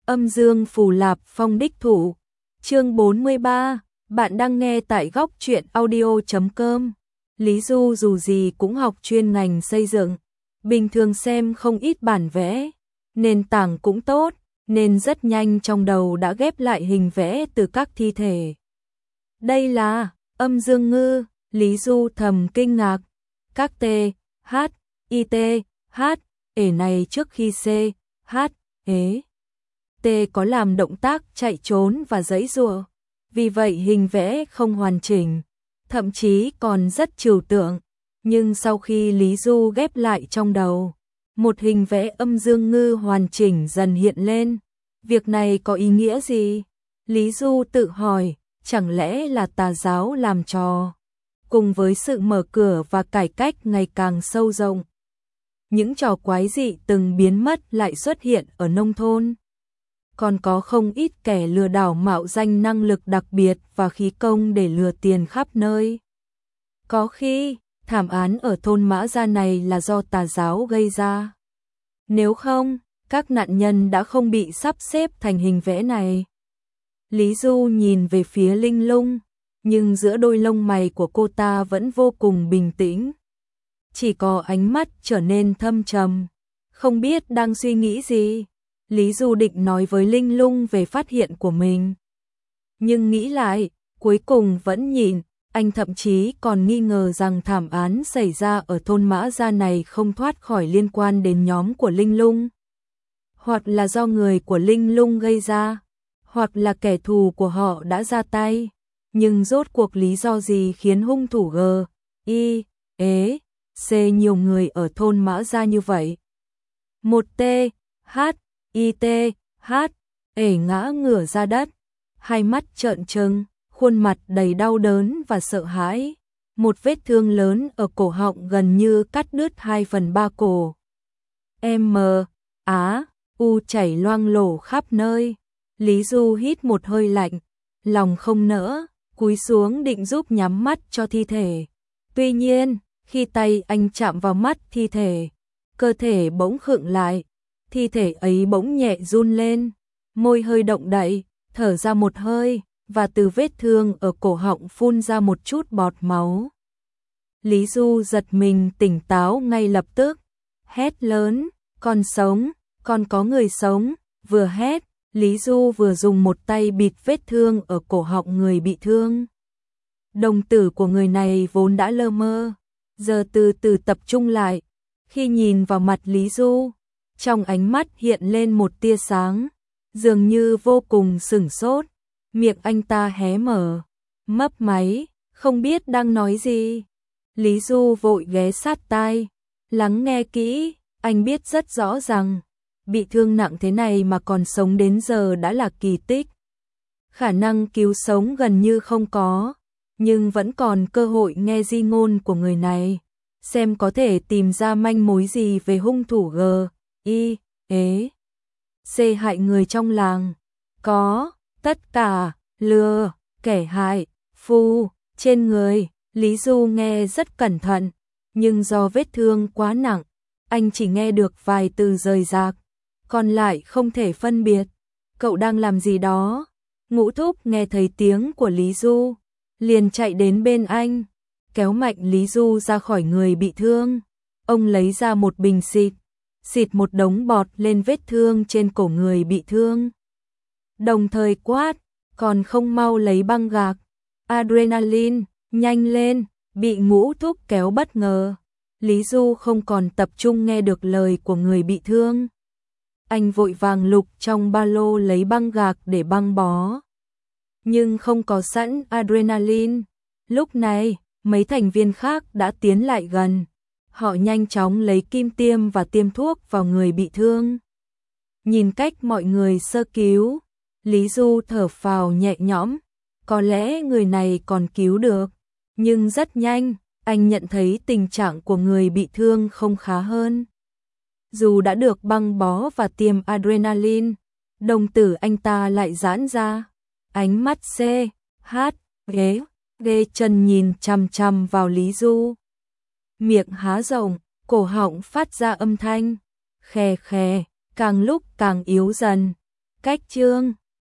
Âm dương phù lạp phong đích thủ. Chương 43, bạn đang nghe tại góc truyện audio.com. Lý Du dù gì cũng học chuyên ngành xây dựng, bình thường xem không ít bản vẽ, nền tảng cũng tốt, nên rất nhanh trong đầu đã ghép lại hình vẽ từ các thi thể. Đây là âm dương ngư, Lý Du thầm kinh ngạc. Các T, H, I, T, H, ể này trước khi C, H, ế. T có làm động tác chạy trốn và giãy giụa, vì vậy hình vẽ không hoàn chỉnh, thậm chí còn rất trừu tượng. Nhưng sau khi Lý Du ghép lại trong đầu, một hình vẽ âm dương ngư hoàn chỉnh dần hiện lên. Việc này có ý nghĩa gì? Lý Du tự hỏi, chẳng lẽ là tà giáo làm trò? Cùng với sự mở cửa và cải cách ngày càng sâu rộng, những trò quái dị từng biến mất lại xuất hiện ở nông thôn. Còn có không ít kẻ lừa đảo mạo danh năng lực đặc biệt và khí công để lừa tiền khắp nơi. Có khi, thảm án ở thôn Mã Gia này là do tà giáo gây ra. Nếu không, các nạn nhân đã không bị sắp xếp thành hình vẽ này. Lý Du nhìn về phía Linh Lung, nhưng giữa đôi lông mày của cô ta vẫn vô cùng bình tĩnh. Chỉ có ánh mắt trở nên thâm trầm, không biết đang suy nghĩ gì. Lý Du định nói với Linh Lung về phát hiện của mình, nhưng nghĩ lại, cuối cùng vẫn nhịn. Anh thậm chí còn nghi ngờ rằng thảm án xảy ra ở thôn Mã Gia này không thoát khỏi liên quan đến nhóm của Linh Lung. Hoặc là do người của Linh Lung gây ra, hoặc là kẻ thù của họ đã ra tay. Nhưng rốt cuộc lý do gì khiến hung thủ G, I, ế, C nhiều người ở thôn Mã Gia như vậy? Một T, H, I, T, H, ể ngã ngửa ra đất, hai mắt trợn trừng, khuôn mặt đầy đau đớn và sợ hãi. Một vết thương lớn ở cổ họng gần như cắt đứt 2/3 cổ. M, Á, U chảy loang lổ khắp nơi. Lý Du hít một hơi lạnh, lòng không nỡ, cúi xuống định giúp nhắm mắt cho thi thể. Tuy nhiên, khi tay anh chạm vào mắt thi thể, cơ thể bỗng khựng lại. Thi thể ấy bỗng nhẹ run lên, môi hơi động đậy, thở ra một hơi, và từ vết thương ở cổ họng phun ra một chút bọt máu. Lý Du giật mình tỉnh táo ngay lập tức, hét lớn, còn sống, còn có người sống. Vừa hét, Lý Du vừa dùng một tay bịt vết thương ở cổ họng người bị thương. Đồng tử của người này vốn đã lơ mơ, giờ từ từ tập trung lại. Khi nhìn vào mặt Lý Du, trong ánh mắt hiện lên một tia sáng, dường như vô cùng sửng sốt. Miệng anh ta hé mở, mấp máy, không biết đang nói gì. Lý Du vội ghé sát tai, lắng nghe kỹ. Anh biết rất rõ rằng, bị thương nặng thế này mà còn sống đến giờ đã là kỳ tích. Khả năng cứu sống gần như không có, nhưng vẫn còn cơ hội nghe di ngôn của người này, xem có thể tìm ra manh mối gì về hung thủ G, I, ế, C hại người trong làng. Có, tất cả, lừa, kẻ hại, phù, trên người. Lý Du nghe rất cẩn thận, nhưng do vết thương quá nặng, anh chỉ nghe được vài từ rời rạc, còn lại không thể phân biệt. Cậu đang làm gì đó? Ngũ Thúc nghe thấy tiếng của Lý Du, liền chạy đến bên anh, kéo mạnh Lý Du ra khỏi người bị thương. Ông lấy ra một bình xịt, xịt một đống bọt lên vết thương trên cổ người bị thương. Đồng thời quát, còn không mau lấy băng gạc. Adrenaline, nhanh lên. Bị Ngũ Thúc kéo bất ngờ, Lý Du không còn tập trung nghe được lời của người bị thương. Anh vội vàng lục trong ba lô lấy băng gạc để băng bó, nhưng không có sẵn adrenaline. Lúc này, mấy thành viên khác đã tiến lại gần. Họ nhanh chóng lấy kim tiêm và tiêm thuốc vào người bị thương. Nhìn cách mọi người sơ cứu, Lý Du thở phào nhẹ nhõm, có lẽ người này còn cứu được. Nhưng rất nhanh, anh nhận thấy tình trạng của người bị thương không khá hơn. Dù đã được băng bó và tiêm adrenaline, đồng tử anh ta lại giãn ra. Ánh mắt C, H, ghế, ghê chân nhìn chằm chằm vào Lý Du. Miệng há rộng, cổ họng phát ra âm thanh, khè khè, càng lúc càng yếu dần. cách chương